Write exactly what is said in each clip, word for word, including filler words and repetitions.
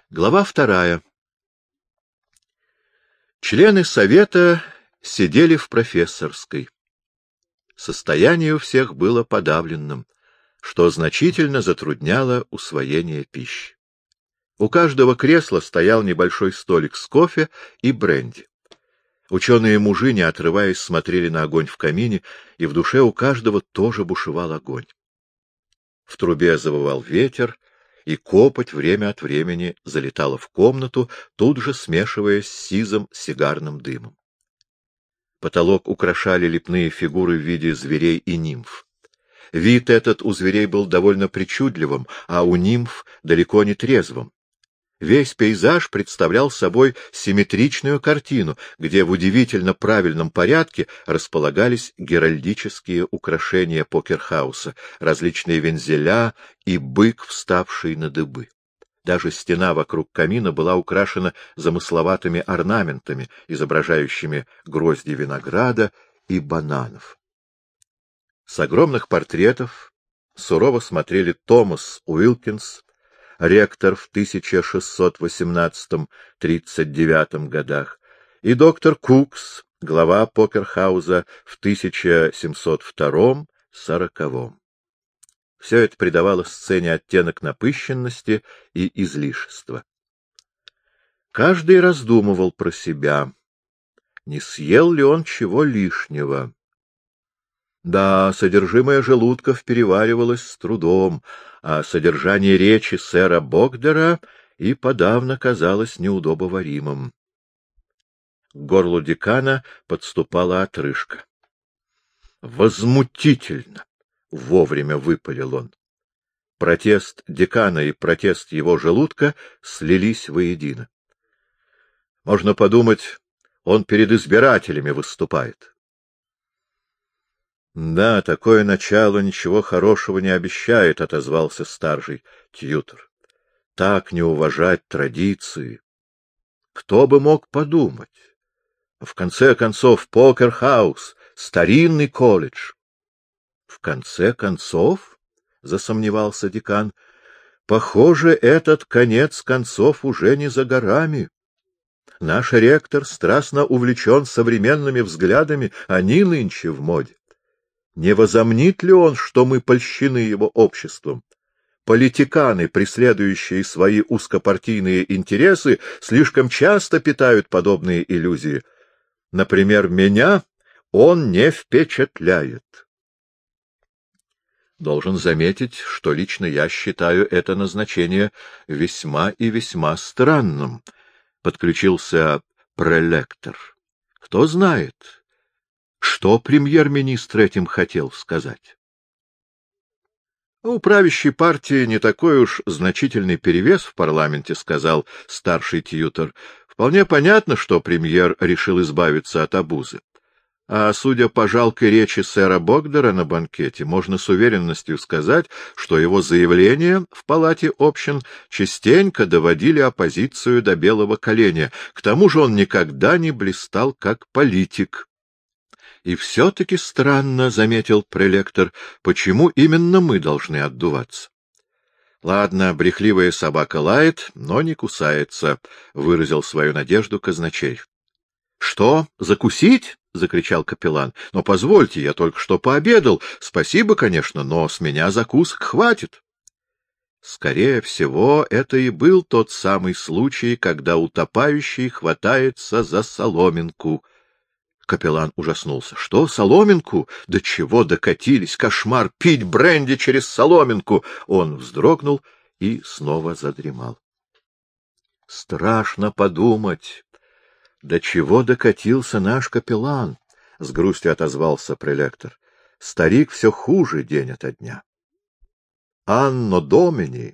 Глава вторая. Члены совета сидели в профессорской. Состояние у всех было подавленным, что значительно затрудняло усвоение пищи. У каждого кресла стоял небольшой столик с кофе и бренди. Ученые-мужи, не отрываясь, смотрели на огонь в камине, и в душе у каждого тоже бушевал огонь. В трубе завывал ветер, и копоть время от времени залетала в комнату, тут же смешиваясь с сизым сигарным дымом. Потолок украшали лепные фигуры в виде зверей и нимф. Вид этот у зверей был довольно причудливым, а у нимф далеко не трезвым. Весь пейзаж представлял собой симметричную картину, где в удивительно правильном порядке располагались геральдические украшения покерхауса, различные вензеля и бык, вставший на дыбы. Даже стена вокруг камина была украшена замысловатыми орнаментами, изображающими грозди винограда и бананов. С огромных портретов сурово смотрели Томас Уилкинс, ректор в тысяча шестьсот восемнадцатом — тридцать девятом годах, и доктор Кукс, глава покерхауса в тысяча семьсот втором — сороковом. Все это придавало сцене оттенок напыщенности и излишества. Каждый раздумывал про себя, не съел ли он чего лишнего. Да, содержимое желудков переваривалось с трудом, а содержание речи сэра Богдера и подавно казалось неудобоваримым. К горлу декана подступала отрыжка. «Возмутительно!» — вовремя выпалил он. Протест декана и протест его желудка слились воедино. Можно подумать, он перед избирателями выступает. — Да, такое начало ничего хорошего не обещает, — отозвался старший тьютор. — Так не уважать традиции. Кто бы мог подумать? В конце концов, покерхаус — старинный колледж. — В конце концов? — засомневался декан. — Похоже, этот конец концов уже не за горами. Наш ректор страстно увлечен современными взглядами, они нынче в моде. Не возомнит ли он, что мы польщены его обществом? Политиканы, преследующие свои узкопартийные интересы, слишком часто питают подобные иллюзии. Например, меня он не впечатляет. Должен заметить, что лично я считаю это назначение весьма и весьма странным, — подключился прелектор. Кто знает, что премьер-министр этим хотел сказать? У правящей партии не такой уж значительный перевес в парламенте, — сказал старший тьютор. Вполне понятно, что премьер решил избавиться от обузы. А судя по жалкой речи сэра Богдера на банкете, можно с уверенностью сказать, что его заявления в палате общин частенько доводили оппозицию до белого коленя. К тому же он никогда не блистал как политик. И все-таки странно, — заметил прелектор, — почему именно мы должны отдуваться? — Ладно, брехливая собака лает, но не кусается, — выразил свою надежду казначей. — Что, закусить? — закричал капеллан. — Но позвольте, я только что пообедал. Спасибо, конечно, но с меня закусок хватит. Скорее всего, это и был тот самый случай, когда утопающий хватается за соломинку. Капеллан ужаснулся. — Что, соломинку? До чего докатились? Кошмар! Пить бренди через соломинку! Он вздрогнул и снова задремал. Страшно подумать, до чего докатился наш капеллан, — с грустью отозвался прелектор. Старик все хуже день ото дня. Анно Домини.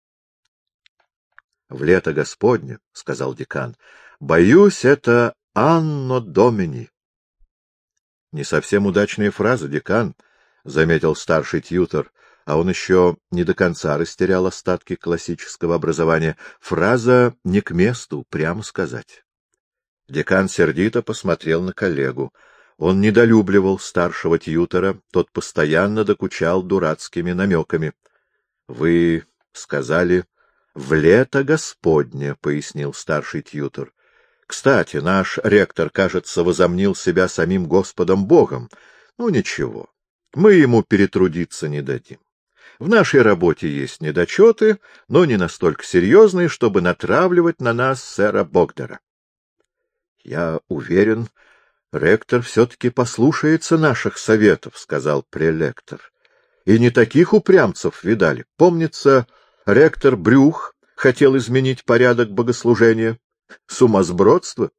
— В лето Господне, — сказал декан, — боюсь, это Анно Домини. — Не совсем удачная фраза, декан, — заметил старший тьютор, а он еще не до конца растерял остатки классического образования. Фраза не к месту, прямо сказать. Декан сердито посмотрел на коллегу. Он недолюбливал старшего тьютора, тот постоянно докучал дурацкими намеками. — Вы сказали — В лето Господне, — пояснил старший тьютор. — Кстати, наш ректор, кажется, возомнил себя самим Господом Богом. Ну, ничего, мы ему перетрудиться не дадим. В нашей работе есть недочеты, но не настолько серьезные, чтобы натравливать на нас сэра Богдера. — Я уверен, ректор все-таки послушается наших советов, — сказал прелектор. — И не таких упрямцев видали. Помнится, ректор Брюх хотел изменить порядок богослужения. Сумасбродство.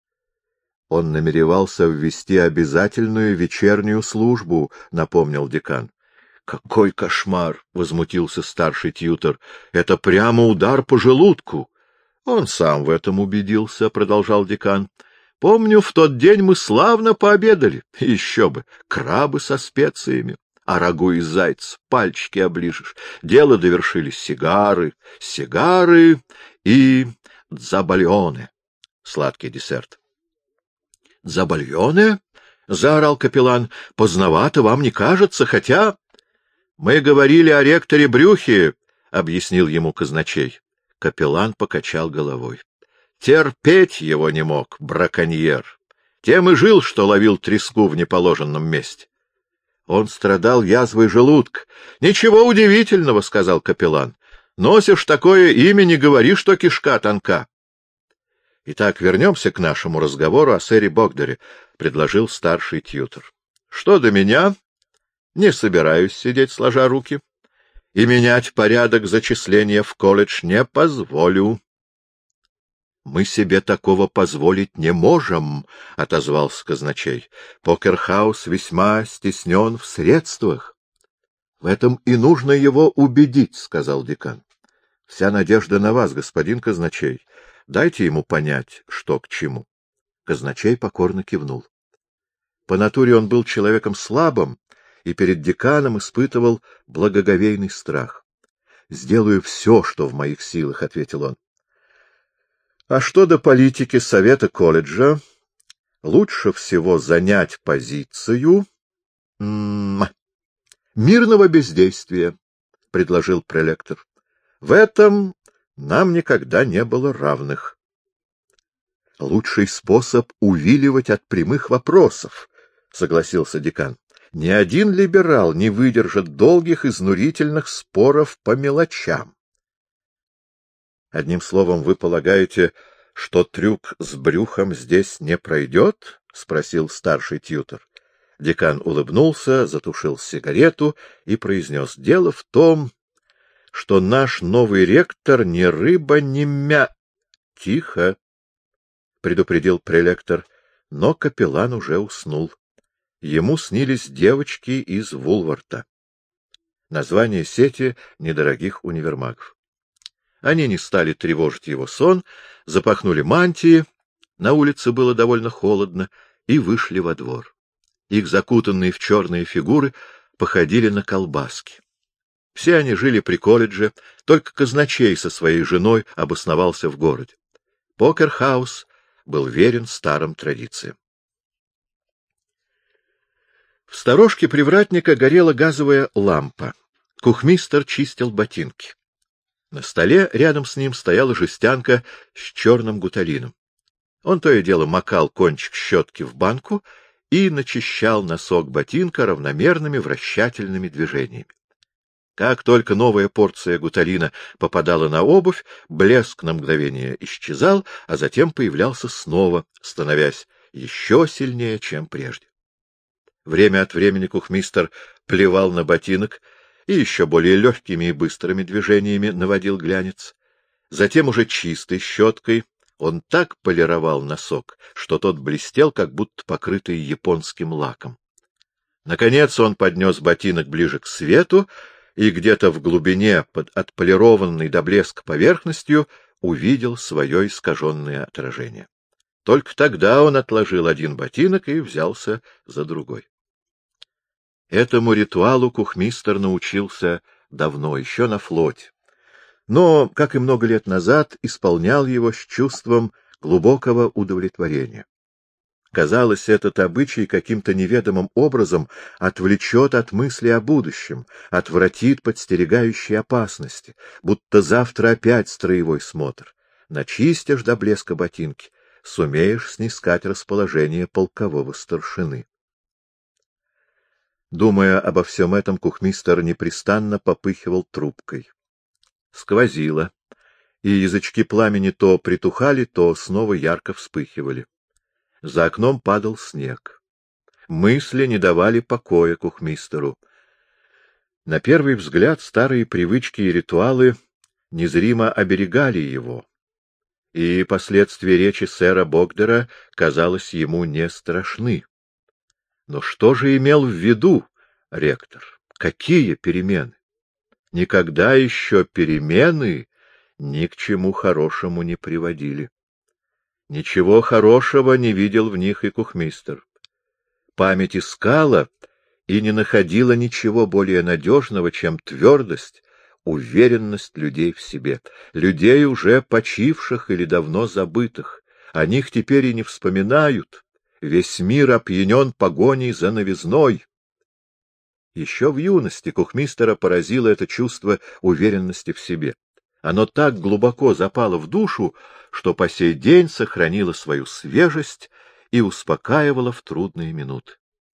Он намеревался ввести обязательную вечернюю службу, — напомнил декан. — Какой кошмар! — возмутился старший тьютор. — Это прямо удар по желудку. — Он сам в этом убедился, — продолжал декан. — Помню, в тот день мы славно пообедали. Еще бы! Крабы со специями, а рагу из зайца пальчики оближешь. Дело довершили сигары, сигары и дзабальоне. Сладкий десерт. — Дзабальоне? — заорал капеллан. — Поздновато вам не кажется, хотя... — Мы говорили о ректоре Брюхе, — объяснил ему казначей. Капеллан покачал головой. Терпеть его не мог, браконьер. Тем и жил, что ловил треску в неположенном месте. Он страдал язвой желудка. — Ничего удивительного, — сказал капеллан. — Носишь такое имя, не говори, что кишка тонка. — Итак, вернемся к нашему разговору о сэре Богдере, — предложил старший тьютор. — Что до меня, не собираюсь сидеть сложа руки, и менять порядок зачисления в колледж не позволю. — Мы себе такого позволить не можем, — отозвался казначей. — Покерхаус весьма стеснен в средствах. — В этом и нужно его убедить, — сказал декан. — Вся надежда на вас, господин казначей. Дайте ему понять, что к чему. Казначей покорно кивнул. По натуре он был человеком слабым и перед деканом испытывал благоговейный страх. — Сделаю все, что в моих силах, — ответил он. — А что до политики совета колледжа? Лучше всего занять позицию м -м, мирного бездействия, — предложил прелектор. — В этом нам никогда не было равных. — Лучший способ увиливать от прямых вопросов, — согласился декан. Ни один либерал не выдержит долгих изнурительных споров по мелочам. Одним словом, вы полагаете, что трюк с брюхом здесь не пройдет? — спросил старший тьютор. Декан улыбнулся, затушил сигарету и произнес: — Дело в том, что наш новый ректор ни рыба, ни мя... — Тихо! — предупредил прелектор, но капеллан уже уснул. Ему снились девочки из Вулварта. Название сети недорогих универмагов. Они не стали тревожить его сон, запахнули мантии, на улице было довольно холодно, и вышли во двор. Их закутанные в черные фигуры походили на колбаски. Все они жили при колледже, только казначей со своей женой обосновался в городе. Покерхаус был верен старым традициям. В сторожке привратника горела газовая лампа. Кухмистер чистил ботинки. На столе рядом с ним стояла жестянка с черным гуталином. Он то и дело макал кончик щетки в банку и начищал носок ботинка равномерными вращательными движениями. Как только новая порция гуталина попадала на обувь, блеск на мгновение исчезал, а затем появлялся снова, становясь еще сильнее, чем прежде. Время от времени кухмистер плевал на ботинок и еще более легкими и быстрыми движениями наводил глянец. Затем уже чистой щеткой он так полировал носок, что тот блестел, как будто покрытый японским лаком. Наконец он поднес ботинок ближе к свету и где-то в глубине под отполированной до блеска поверхностью увидел свое искаженное отражение. Только тогда он отложил один ботинок и взялся за другой. Этому ритуалу кухмистер научился давно, еще на флоте, но, как и много лет назад, исполнял его с чувством глубокого удовлетворения. Казалось, этот обычай каким-то неведомым образом отвлечет от мысли о будущем, отвратит подстерегающие опасности, будто завтра опять строевой смотр. Начистишь до блеска ботинки, сумеешь снискать расположение полкового старшины. Думая обо всем этом, кухмистер непрестанно попыхивал трубкой. Сквозило, и язычки пламени то притухали, то снова ярко вспыхивали. За окном падал снег. Мысли не давали покоя кухмистеру. На первый взгляд старые привычки и ритуалы незримо оберегали его, и последствия речи сэра Богдера, казалось, ему не страшны. Но что же имел в виду ректор? Какие перемены? Никогда еще перемены ни к чему хорошему не приводили. Ничего хорошего не видел в них и кухмистер. Память искала и не находила ничего более надежного, чем твердость, уверенность людей в себе, людей, уже почивших или давно забытых. О них теперь и не вспоминают. Весь мир опьянен погоней за новизной. Еще в юности кухмистера поразило это чувство уверенности в себе. Оно так глубоко запало в душу, что по сей день сохранило свою свежесть и успокаивало в трудные минуты.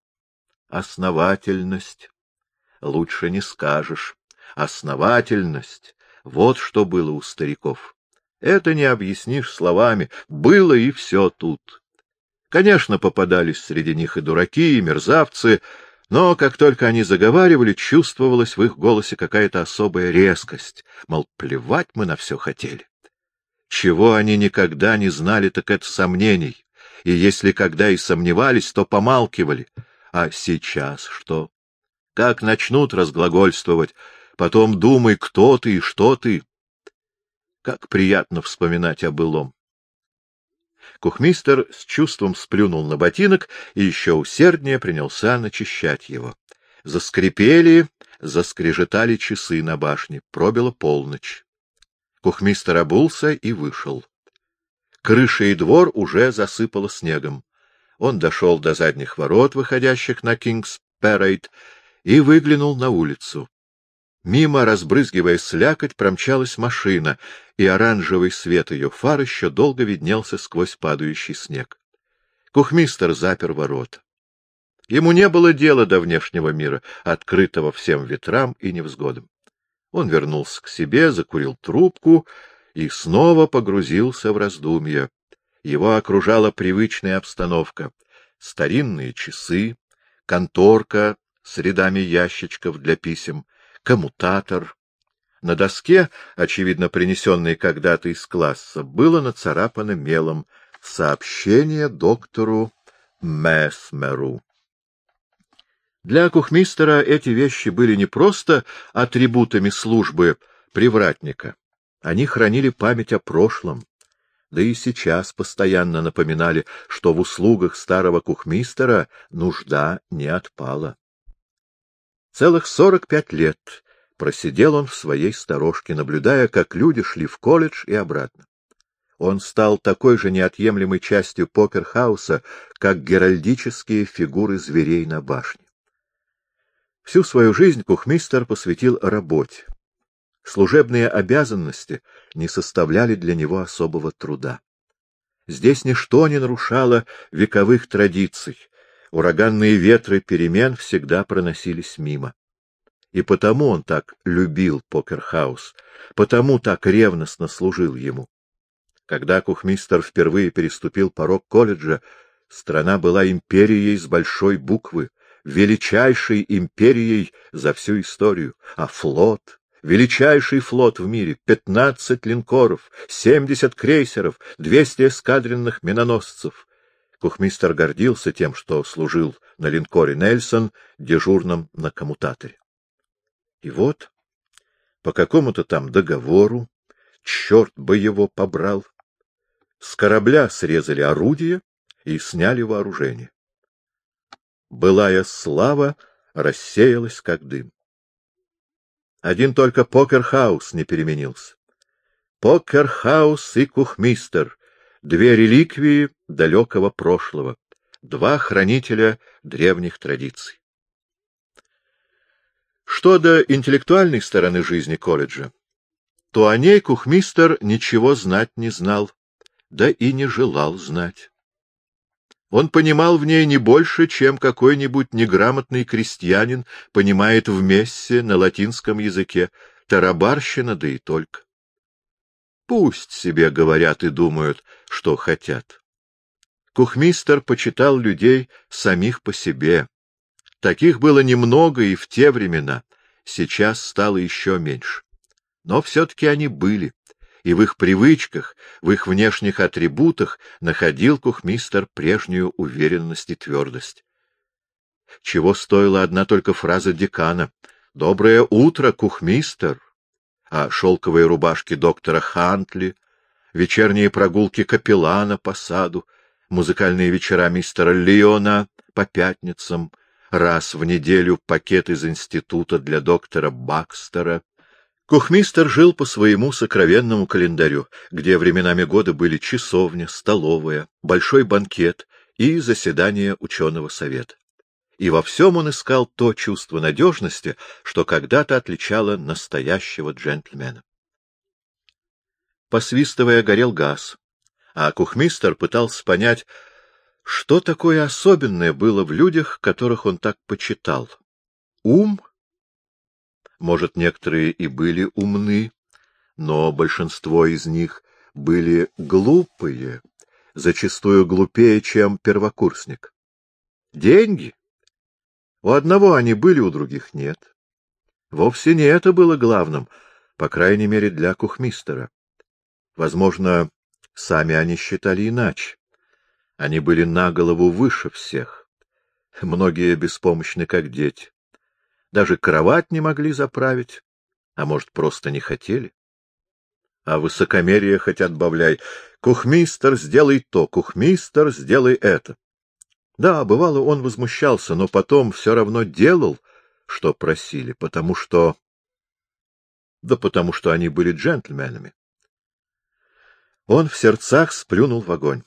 Основательность. Лучше не скажешь. Основательность. Вот что было у стариков. Это не объяснишь словами. Было и все тут. Конечно, попадались среди них и дураки, и мерзавцы, но как только они заговаривали, чувствовалась в их голосе какая-то особая резкость, мол, плевать мы на все хотели. Чего они никогда не знали, так это сомнений, и если когда и сомневались, то помалкивали. А сейчас что? Как начнут разглагольствовать, потом думай, кто ты и что ты. Как приятно вспоминать о былом. Кухмистер с чувством сплюнул на ботинок и еще усерднее принялся начищать его. Заскрипели, заскрежетали часы на башне. Пробила полночь. Кухмистер обулся и вышел. Крыша и двор уже засыпало снегом. Он дошел до задних ворот, выходящих на Кингс-Парейд, и выглянул на улицу. Мимо, разбрызгивая слякоть, промчалась машина, и оранжевый свет ее фар еще долго виднелся сквозь падающий снег. Кухмистер запер ворота. Ему не было дела до внешнего мира, открытого всем ветрам и невзгодам. Он вернулся к себе, закурил трубку и снова погрузился в раздумья. Его окружала привычная обстановка. Старинные часы, конторка с рядами ящичков для писем, коммутатор. На доске, очевидно принесенной когда-то из класса, было нацарапано мелом «Сообщение доктору Месмеру». Для кухмистера эти вещи были не просто атрибутами службы привратника. Они хранили память о прошлом, да и сейчас постоянно напоминали, что в услугах старого кухмистера нужда не отпала. Целых сорок пять лет просидел он в своей сторожке, наблюдая, как люди шли в колледж и обратно. Он стал такой же неотъемлемой частью покер-хауса, как геральдические фигуры зверей на башне. Всю свою жизнь кухмистер посвятил работе. Служебные обязанности не составляли для него особого труда. Здесь ничто не нарушало вековых традиций. Ураганные ветры перемен всегда проносились мимо. И потому он так любил покер-хаус, потому так ревностно служил ему. Когда кухмистер впервые переступил порог колледжа, страна была империей с большой буквы, величайшей империей за всю историю, а флот, величайший флот в мире, пятнадцать линкоров, семьдесят крейсеров, двести эскадренных миноносцев. Кухмистер гордился тем, что служил на линкоре «Нельсон», дежурным на коммутаторе. И вот, по какому-то там договору, черт бы его побрал, с корабля срезали орудия и сняли вооружение. Былая слава рассеялась, как дым. Один только покер-хаус не переменился. Покер-хаус и кухмистер — две реликвии далекого прошлого, два хранителя древних традиций. Что до интеллектуальной стороны жизни колледжа, то о ней Кухмистер ничего знать не знал, да и не желал знать. Он понимал в ней не больше, чем какой-нибудь неграмотный крестьянин понимает в мессе на латинском языке, тарабарщина, да и только. Пусть себе говорят и думают, что хотят. Кухмистер почитал людей самих по себе. Таких было немного и в те времена, сейчас стало еще меньше. Но все-таки они были, и в их привычках, в их внешних атрибутах находил Кухмистер прежнюю уверенность и твердость. Чего стоила одна только фраза декана: «Доброе утро, Кухмистер!» А шелковые рубашки доктора Хантли, вечерние прогулки капеллана по саду, музыкальные вечера мистера Лиона по пятницам, раз в неделю пакет из института для доктора Бакстера. Кухмистер жил по своему сокровенному календарю, где временами года были часовня, столовая, большой банкет и заседание ученого совета. И во всем он искал то чувство надежности, что когда-то отличало настоящего джентльмена. Посвистывая, горел газ, а Кухмистер пытался понять, что такое особенное было в людях, которых он так почитал. Ум? Может, некоторые и были умны, но большинство из них были глупые, зачастую глупее, чем первокурсник. Деньги? У одного они были, у других нет. Вовсе не это было главным, по крайней мере, для Кухмистера. Возможно, сами они считали иначе. Они были на голову выше всех. Многие беспомощны, как дети. Даже кровать не могли заправить, а может, просто не хотели. А высокомерие хоть отбавляй. Кухмистер, сделай то, Кухмистер, сделай это. Да, бывало, он возмущался, но потом все равно делал, что просили, потому что... Да потому что они были джентльменами. Он в сердцах сплюнул в огонь.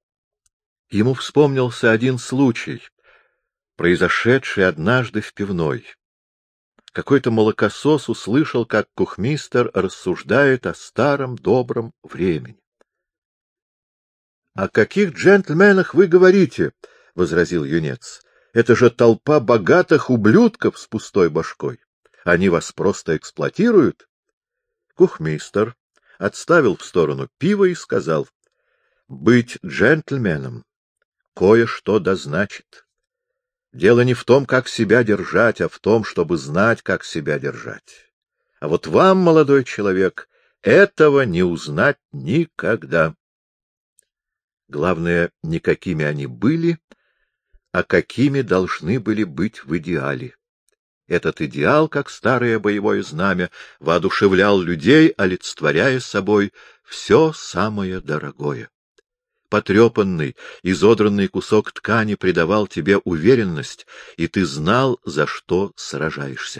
Ему вспомнился один случай, произошедший однажды в пивной. Какой-то молокосос услышал, как Кухмистер рассуждает о старом добром времени. — О каких джентльменах вы говорите? — возразил юнец. — Это же толпа богатых ублюдков с пустой башкой. Они вас просто эксплуатируют. Кухмистер отставил в сторону пиво и сказал: — Быть джентльменом кое-что дозначит. Дело не в том, как себя держать, а в том, чтобы знать, как себя держать. А вот вам, молодой человек, этого не узнать никогда. Главное, не какими они были, а какими должны были быть в идеале. Этот идеал, как старое боевое знамя, воодушевлял людей, олицетворяя собой все самое дорогое. Потрепанный, изодранный кусок ткани придавал тебе уверенность, и ты знал, за что сражаешься.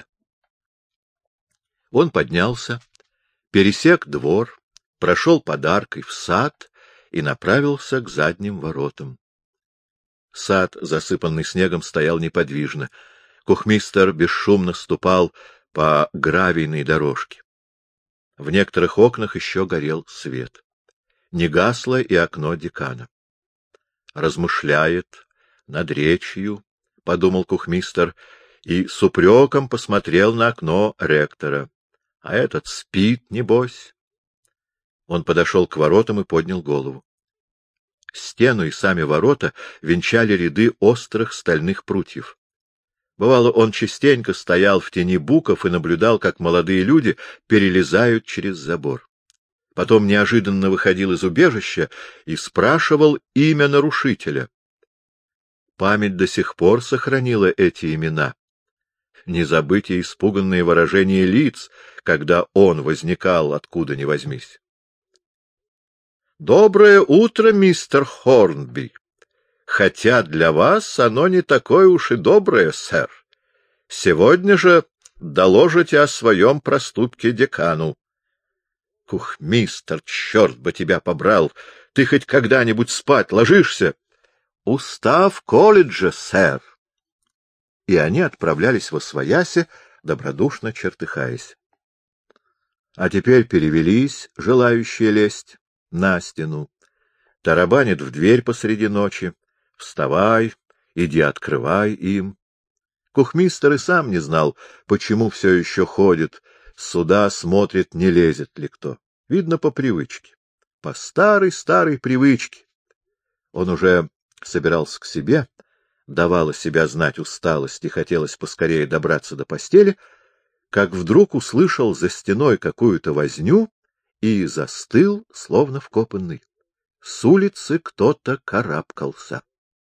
Он поднялся, пересек двор, прошел подаркой в сад и направился к задним воротам. Сад, засыпанный снегом, стоял неподвижно. Кухмистер бесшумно ступал по гравийной дорожке. В некоторых окнах еще горел свет. Не гасло и окно декана. «Размышляет над речью», — подумал Кухмистер, и с упреком посмотрел на окно ректора. «А этот спит, небось». Он подошел к воротам и поднял голову. Стену и сами ворота венчали ряды острых стальных прутьев. Бывало, он частенько стоял в тени буков и наблюдал, как молодые люди перелезают через забор. Потом неожиданно выходил из убежища и спрашивал имя нарушителя. Память до сих пор сохранила эти имена. Не забыть и испуганные выражения лиц, когда он возникал откуда ни возьмись. — Доброе утро, мистер Хорнби. Хотя для вас оно не такое уж и доброе, сэр. Сегодня же доложите о своем проступке декану. — Кухмистер, черт бы тебя побрал! Ты хоть когда-нибудь спать ложишься? устав колледжа, сэр. И они отправлялись восвояси, добродушно чертыхаясь. А теперь перевелись, желающие лезть, на стену. Тарабанит в дверь посреди ночи. Вставай, иди открывай им. Кухмистер и сам не знал, почему все еще ходит, сюда смотрит, не лезет ли кто. Видно, по привычке. По старой-старой привычке. Он уже собирался к себе, давала себя знать усталость и хотелось поскорее добраться до постели, как вдруг услышал за стеной какую-то возню и застыл, словно вкопанный. С улицы кто-то карабкался.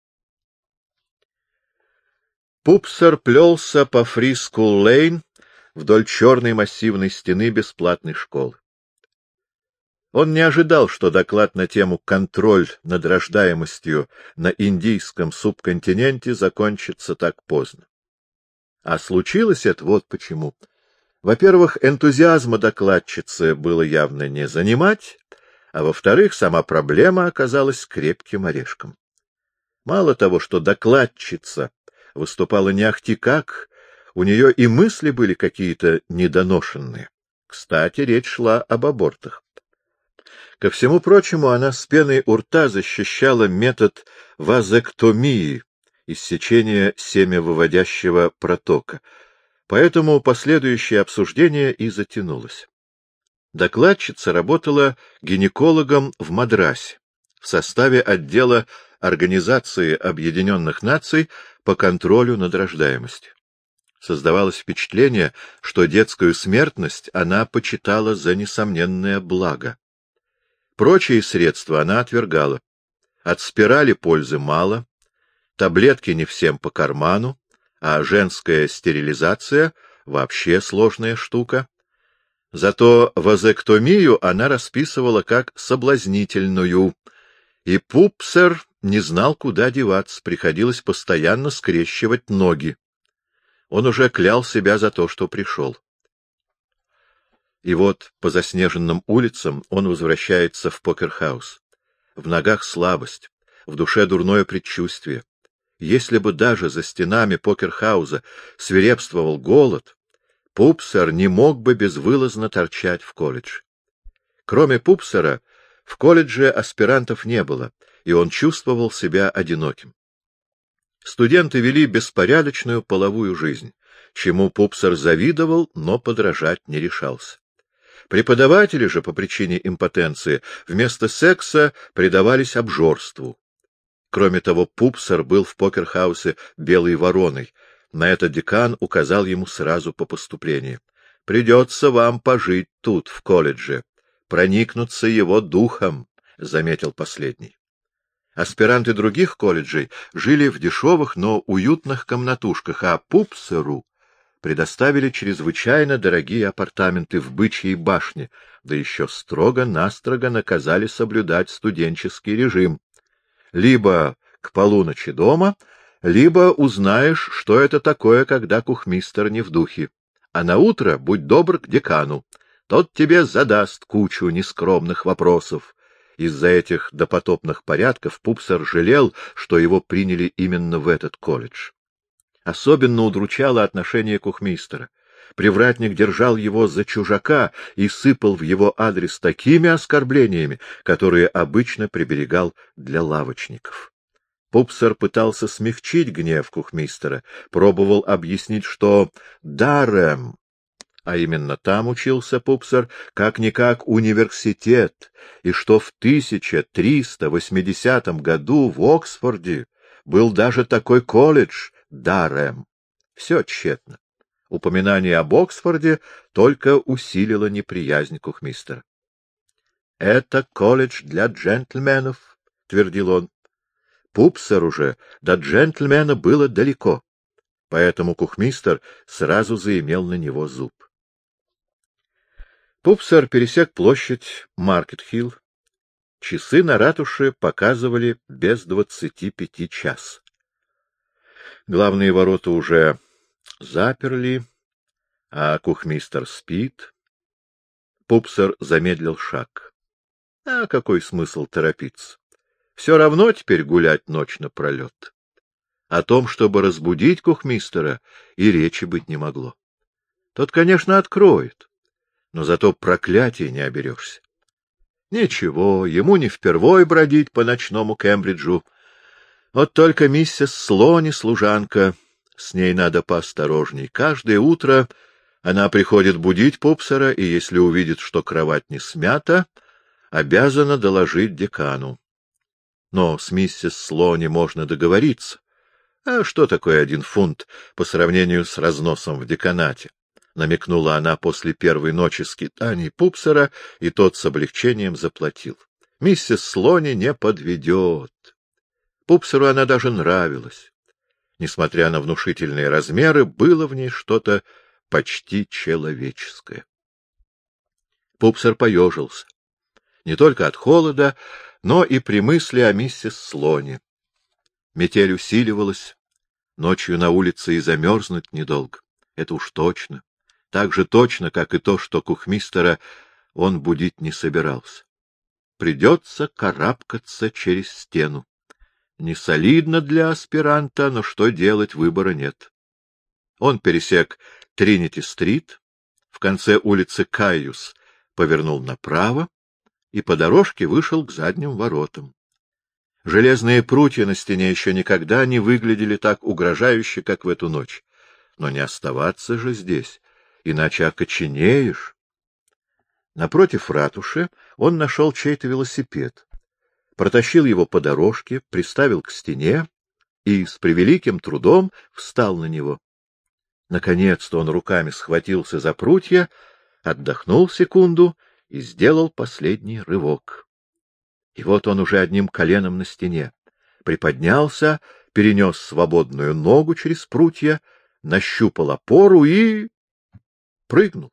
Пупсер плелся по Фри-Скул-Лейн вдоль черной массивной стены бесплатной школы. Он не ожидал, что доклад на тему «Контроль над рождаемостью на индийском субконтиненте» закончится так поздно. А случилось это вот почему. Во-первых, энтузиазма докладчицы было явно не занимать, а во-вторых, сама проблема оказалась крепким орешком. Мало того, что докладчица выступала не ахти как, у нее и мысли были какие-то недоношенные. Кстати, речь шла об абортах. Ко всему прочему, она с пеной у рта защищала метод вазэктомии, иссечения семявыводящего протока, поэтому последующее обсуждение и затянулось. Докладчица работала гинекологом в Мадрасе в составе отдела Организации Объединенных Наций по контролю над рождаемостью. Создавалось впечатление, что детскую смертность она почитала за несомненное благо. Прочие средства она отвергала. От спирали пользы мало, таблетки не всем по карману, а женская стерилизация — вообще сложная штука. Зато вазэктомию она расписывала как соблазнительную, и Пупсер не знал, куда деваться, приходилось постоянно скрещивать ноги. Он уже клял себя за то, что пришел. И вот по заснеженным улицам он возвращается в покерхаус. В ногах слабость, в душе дурное предчувствие. Если бы даже за стенами покерхауза свирепствовал голод, Пупсер не мог бы безвылазно торчать в колледже. Кроме Пупсера, в колледже аспирантов не было, и он чувствовал себя одиноким. Студенты вели беспорядочную половую жизнь, чему Пупсер завидовал, но подражать не решался. Преподаватели же, по причине импотенции, вместо секса предавались обжорству. Кроме того, Пупсер был в покерхаусе белой вороной. На это декан указал ему сразу по поступлении. «Придется вам пожить тут, в колледже, проникнуться его духом», — заметил последний. Аспиранты других колледжей жили в дешевых, но уютных комнатушках, а Пупсеру предоставили чрезвычайно дорогие апартаменты в Бычьей башне, да еще строго-настрого наказали соблюдать студенческий режим. Либо к полуночи дома, либо узнаешь, что это такое, когда кухмистер не в духе. А наутро будь добр к декану, тот тебе задаст кучу нескромных вопросов. Из-за этих допотопных порядков Пупсер жалел, что его приняли именно в этот колледж. Особенно удручало отношение кухмистера. Привратник держал его за чужака и сыпал в его адрес такими оскорблениями, которые обычно приберегал для лавочников. Пупсер пытался смягчить гнев кухмистера, пробовал объяснить, что Дарем, а именно там учился Пупсер, как-никак университет, и что в тысяча триста восьмидесятом году в Оксфорде был даже такой колледж Дарем. Все тщетно. Упоминание об Оксфорде только усилило неприязнь кухмистера. — Это колледж для джентльменов, — твердил он. Пупсеру же до джентльмена было далеко, поэтому кухмистер сразу заимел на него зуб. Пупсер пересек площадь Маркет-Хилл. Часы на ратуше показывали без двадцати пяти час. Главные ворота уже заперли, а кухмистер спит. Пупсер замедлил шаг. А какой смысл торопиться? все равно теперь гулять ночь напролет. О том, чтобы разбудить кухмистера, и речи быть не могло. Тот, конечно, откроет, но зато проклятия не оберешься. Ничего, ему не впервой бродить по ночному Кембриджу. Вот только миссис Слони, служанка, с ней надо поосторожней. Каждое утро она приходит будить пупсера, и если увидит, что кровать не смята, обязана доложить декану. Но с миссис Слони можно договориться. А что такое один фунт по сравнению с разносом в деканате? Намекнула она после первой ночи скитаний пупсера, и тот с облегчением заплатил. Миссис Слони не подведет. Пупсеру она даже нравилась. Несмотря на внушительные размеры, было в ней что-то почти человеческое. Пупсер поежился. Не только от холода, но и при мысли о миссис Слони. Метель усиливалась. Ночью на улице и замерзнуть недолго. Это уж точно. Так же точно, как и то, что кухмистера он будить не собирался. Придется карабкаться через стену. Не солидно для аспиранта, но что делать, выбора нет. Он пересек Тринити-стрит, в конце улицы Кайюс повернул направо и по дорожке вышел к задним воротам. Железные прутья на стене еще никогда не выглядели так угрожающе, как в эту ночь. Но не оставаться же здесь, иначе окоченеешь. Напротив ратуши он нашел чей-то велосипед, протащил его по дорожке, приставил к стене и с превеликим трудом встал на него. Наконец-то он руками схватился за прутья, отдохнул секунду и сделал последний рывок. И вот он уже одним коленом на стене. Приподнялся, перенес свободную ногу через прутья, нащупал опору и прыгнул.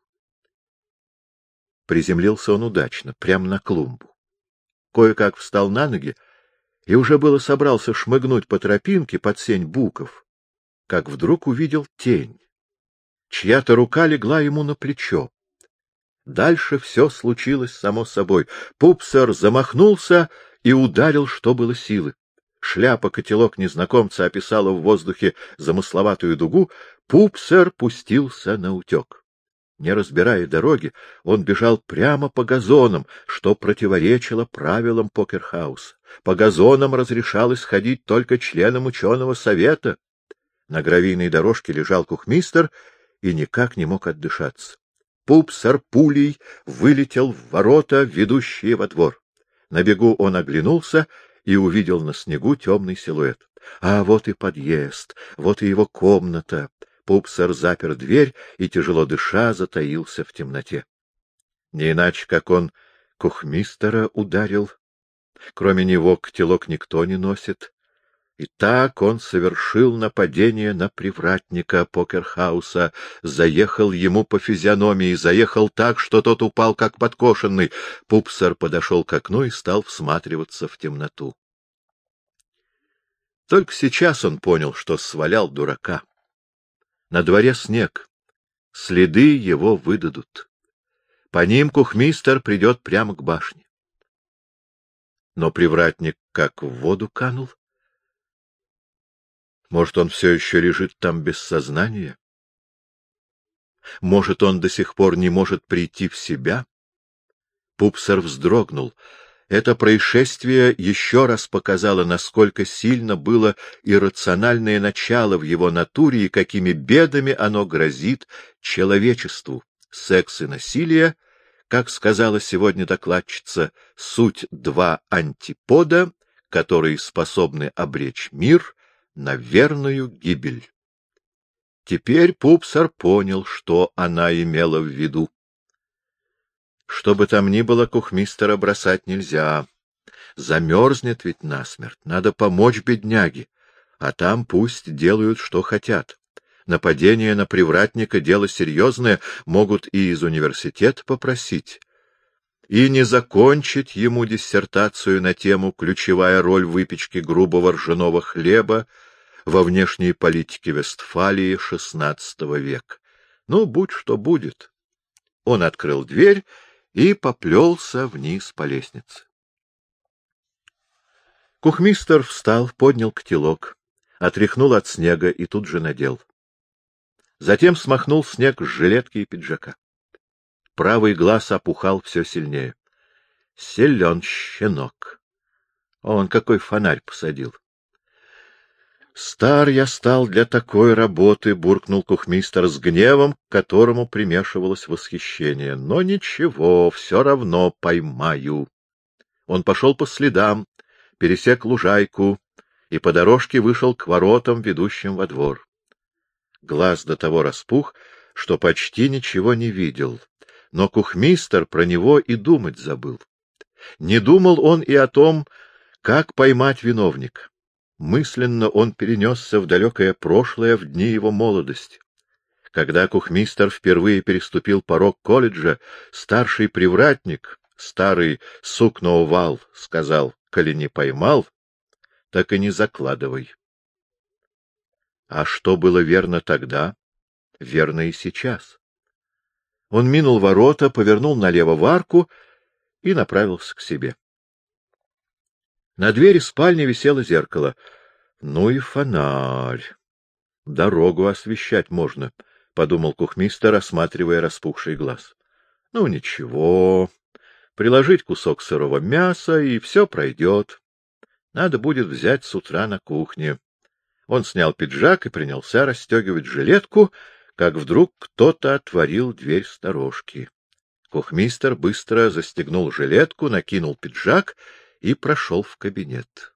Приземлился он удачно, прямо на клумбу. Кое-как встал на ноги и уже было собрался шмыгнуть по тропинке под сень буков, как вдруг увидел тень. Чья-то рука легла ему на плечо. Дальше все случилось само собой. Пупсер замахнулся и ударил, что было силы. Шляпа-котелок незнакомца описала в воздухе замысловатую дугу. Пупсер пустился наутек. Не разбирая дороги, он бежал прямо по газонам, что противоречило правилам покерхауса. По газонам разрешалось ходить только членам ученого совета. На гравийной дорожке лежал кухмистер и никак не мог отдышаться. Пупсер пулей вылетел в ворота, ведущие во двор. На бегу он оглянулся и увидел на снегу темный силуэт. А вот и подъезд, вот и его комната. Пупсер запер дверь и, тяжело дыша, затаился в темноте. Не иначе, как он кухмистера ударил. Кроме него котелок никто не носит. И так он совершил нападение на привратника покерхауса, заехал ему по физиономии, заехал так, что тот упал как подкошенный. Пупсер подошел к окну и стал всматриваться в темноту. Только сейчас он понял, что свалял дурака. На дворе снег, следы его выдадут. По ним кухмистер придет прямо к башне. Но привратник как в воду канул. Может, он все еще лежит там без сознания? Может, он до сих пор не может прийти в себя? Пупсер вздрогнул. Это происшествие еще раз показало, насколько сильно было иррациональное начало в его натуре и какими бедами оно грозит человечеству. Секс и насилие, как сказала сегодня докладчица, суть два антипода, которые способны обречь мир на верную гибель. Теперь Пупсер понял, что она имела в виду. Что бы там ни было, кухмистера бросать нельзя. Замерзнет ведь насмерть. Надо помочь бедняге, а там пусть делают, что хотят. Нападение на привратника — дело серьезное, могут и из университета попросить. И не закончить ему диссертацию на тему «Ключевая роль выпечки грубого ржаного хлеба во внешней политике Вестфалии шестнадцатого века». Ну, будь что будет. Он открыл дверь и поплелся вниз по лестнице. Кухмистер встал, поднял котелок, отряхнул от снега и тут же надел. Затем смахнул снег с жилетки и пиджака. Правый глаз опухал все сильнее. Силен щенок. Он какой фонарь посадил. Стар я стал для такой работы, буркнул кухмистер с гневом, к которому примешивалось восхищение. Но ничего, все равно поймаю. Он пошел по следам, пересек лужайку и по дорожке вышел к воротам, ведущим во двор. Глаз до того распух, что почти ничего не видел, но кухмистер про него и думать забыл. Не думал он и о том, как поймать виновника. Мысленно он перенесся в далекое прошлое, в дни его молодости. Когда кухмистер впервые переступил порог колледжа, старший привратник, старый сукноувал, сказал: «Коли не поймал, так и не закладывай». А что было верно тогда, верно и сейчас. Он минул ворота, повернул налево в арку и направился к себе. На двери спальни висело зеркало. Ну и фонарь. Дорогу освещать можно, — подумал кухмистер, осматривая распухший глаз. Ну ничего, приложить кусок сырого мяса, и все пройдет. Надо будет взять с утра на кухне. Он снял пиджак и принялся расстегивать жилетку, как вдруг кто-то отворил дверь сторожки. Кухмистер быстро застегнул жилетку, накинул пиджак и прошел в кабинет.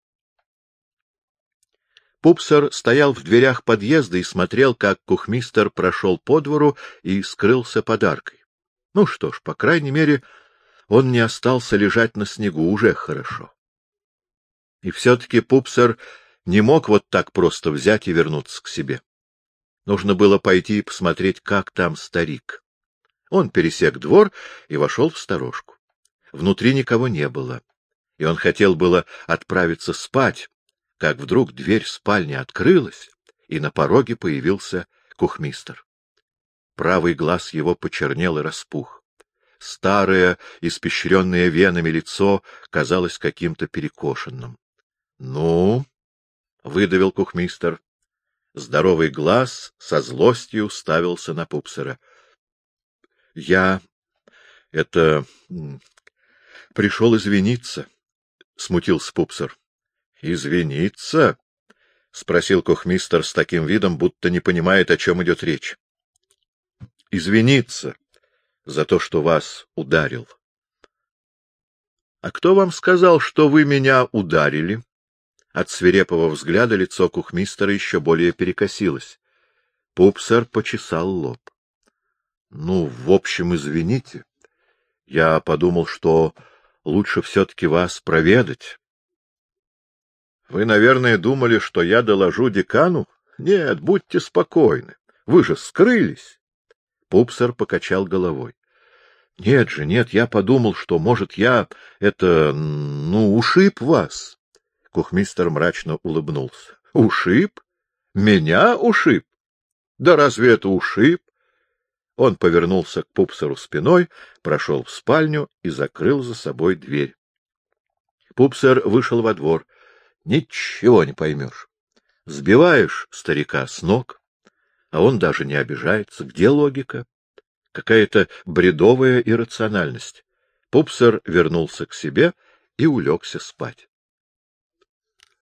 Пупсер стоял в дверях подъезда и смотрел, как кухмистер прошел по двору и скрылся под аркой. Ну что ж, по крайней мере, он не остался лежать на снегу, уже хорошо. И все-таки Пупсер не мог вот так просто взять и вернуться к себе. Нужно было пойти и посмотреть, как там старик. Он пересек двор и вошел в сторожку. Внутри никого не было, и он хотел было отправиться спать, как вдруг дверь спальни открылась, и на пороге появился кухмистер. Правый глаз его почернел и распух. Старое, испещренное венами лицо казалось каким-то перекошенным. — Ну, — выдавил кухмистер. Здоровый глаз со злостью уставился на Пупсера. — Я... это... пришел извиниться, — смутился Пупсер. — Извиниться? — спросил кухмистер с таким видом, будто не понимает, о чем идет речь. — Извиниться за то, что вас ударил. — А кто вам сказал, что вы меня ударили? От свирепого взгляда лицо кухмистера еще более перекосилось. Пупсер почесал лоб. — Ну, в общем, извините. Я подумал, что лучше все-таки вас проведать. — Вы, наверное, думали, что я доложу декану? Нет, будьте спокойны. Вы же скрылись. Пупсер покачал головой. — Нет же, нет, я подумал, что, может, я, это, ну, ушиб вас. Кухмистер мрачно улыбнулся. — Ушиб? Меня ушиб? Да разве это ушиб? Он повернулся к Пупсеру спиной, прошел в спальню и закрыл за собой дверь. Пупсер вышел во двор. Ничего не поймешь. Сбиваешь старика с ног, а он даже не обижается. Где логика? Какая-то бредовая иррациональность. Пупсер вернулся к себе и улегся спать.